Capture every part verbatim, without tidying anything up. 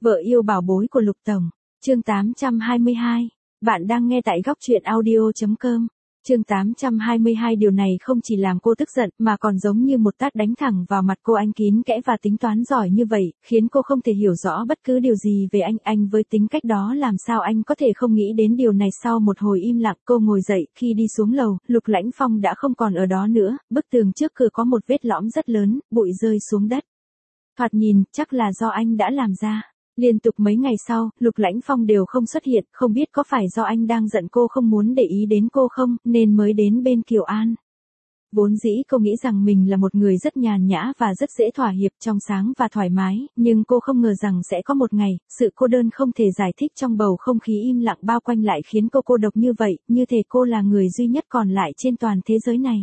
Vợ yêu bảo bối của Lục Tổng, chương tám trăm hai mươi hai. Bạn đang nghe tại góc truyện audio chấm com. Chương tám trăm hai mươi hai. Điều này không chỉ làm cô tức giận mà còn giống như một tát đánh thẳng vào mặt cô. Anh kín kẽ và tính toán giỏi như vậy, khiến cô không thể hiểu rõ bất cứ điều gì về anh. Anh với tính cách đó làm sao anh có thể không nghĩ đến điều này. Sau một hồi im lặng, cô ngồi dậy. Khi đi xuống lầu, Lục Lãnh Phong đã không còn ở đó nữa. Bức tường trước cửa có một vết lõm rất lớn, bụi rơi xuống đất. Thoạt nhìn, chắc là do anh đã làm ra. Liên tục mấy ngày sau, Lục Lãnh Phong đều không xuất hiện, không biết có phải do anh đang giận cô không muốn để ý đến cô không, nên mới đến bên Kiều An. Vốn dĩ cô nghĩ rằng mình là một người rất nhàn nhã và rất dễ thỏa hiệp, trong sáng và thoải mái, nhưng cô không ngờ rằng sẽ có một ngày, sự cô đơn không thể giải thích trong bầu không khí im lặng bao quanh lại khiến cô cô độc như vậy, như thể cô là người duy nhất còn lại trên toàn thế giới này.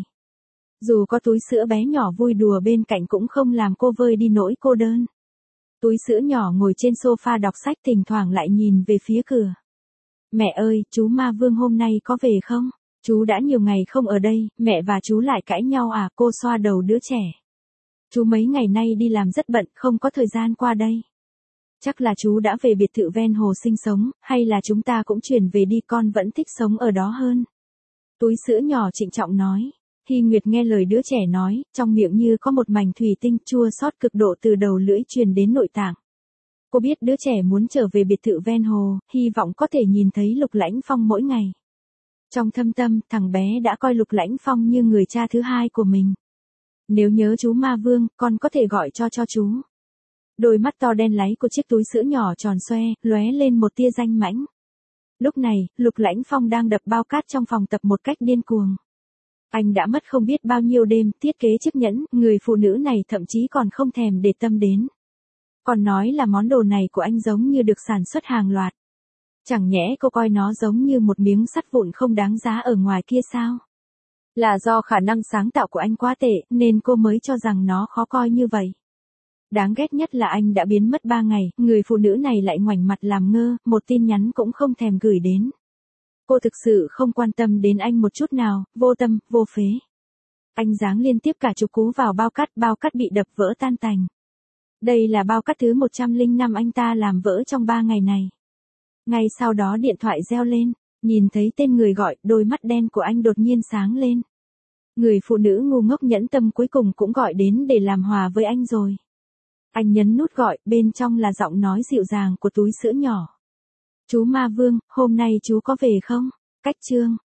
Dù có túi sữa bé nhỏ vui đùa bên cạnh cũng không làm cô vơi đi nỗi cô đơn. Túi sữa nhỏ ngồi trên sofa đọc sách, thỉnh thoảng lại nhìn về phía cửa. Mẹ ơi, chú Ma Vương hôm nay có về không? Chú đã nhiều ngày không ở đây, mẹ và chú lại cãi nhau à? Cô xoa đầu đứa trẻ. Chú mấy ngày nay đi làm rất bận, không có thời gian qua đây. Chắc là chú đã về biệt thự ven hồ sinh sống, hay là chúng ta cũng chuyển về đi, con vẫn thích sống ở đó hơn. Túi sữa nhỏ trịnh trọng nói. Hy Nguyệt nghe lời đứa trẻ nói, trong miệng như có một mảnh thủy tinh chua xót cực độ từ đầu lưỡi truyền đến nội tạng. Cô biết đứa trẻ muốn trở về biệt thự ven hồ, hy vọng có thể nhìn thấy Lục Lãnh Phong mỗi ngày. Trong thâm tâm, thằng bé đã coi Lục Lãnh Phong như người cha thứ hai của mình. Nếu nhớ chú Ma Vương, con có thể gọi cho cho chú. Đôi mắt to đen láy của chiếc túi sữa nhỏ tròn xoe, lóe lên một tia danh mãnh. Lúc này, Lục Lãnh Phong đang đập bao cát trong phòng tập một cách điên cuồng. Anh đã mất không biết bao nhiêu đêm thiết kế chiếc nhẫn, người phụ nữ này thậm chí còn không thèm để tâm đến. Còn nói là món đồ này của anh giống như được sản xuất hàng loạt. Chẳng nhẽ cô coi nó giống như một miếng sắt vụn không đáng giá ở ngoài kia sao? Là do khả năng sáng tạo của anh quá tệ, nên cô mới cho rằng nó khó coi như vậy. Đáng ghét nhất là anh đã biến mất ba ngày, người phụ nữ này lại ngoảnh mặt làm ngơ, một tin nhắn cũng không thèm gửi đến. Cô thực sự không quan tâm đến anh một chút nào, vô tâm, vô phế. Anh giáng liên tiếp cả chục cú vào bao cát, bao cát bị đập vỡ tan tành. Đây là bao cát thứ một trăm lẻ năm anh ta làm vỡ trong ba ngày này. Ngay sau đó điện thoại reo lên, nhìn thấy tên người gọi, đôi mắt đen của anh đột nhiên sáng lên. Người phụ nữ ngu ngốc nhẫn tâm cuối cùng cũng gọi đến để làm hòa với anh rồi. Anh nhấn nút gọi, bên trong là giọng nói dịu dàng của túi sữa nhỏ. Chú Ma Vương, hôm nay chú có về không? Cách chương.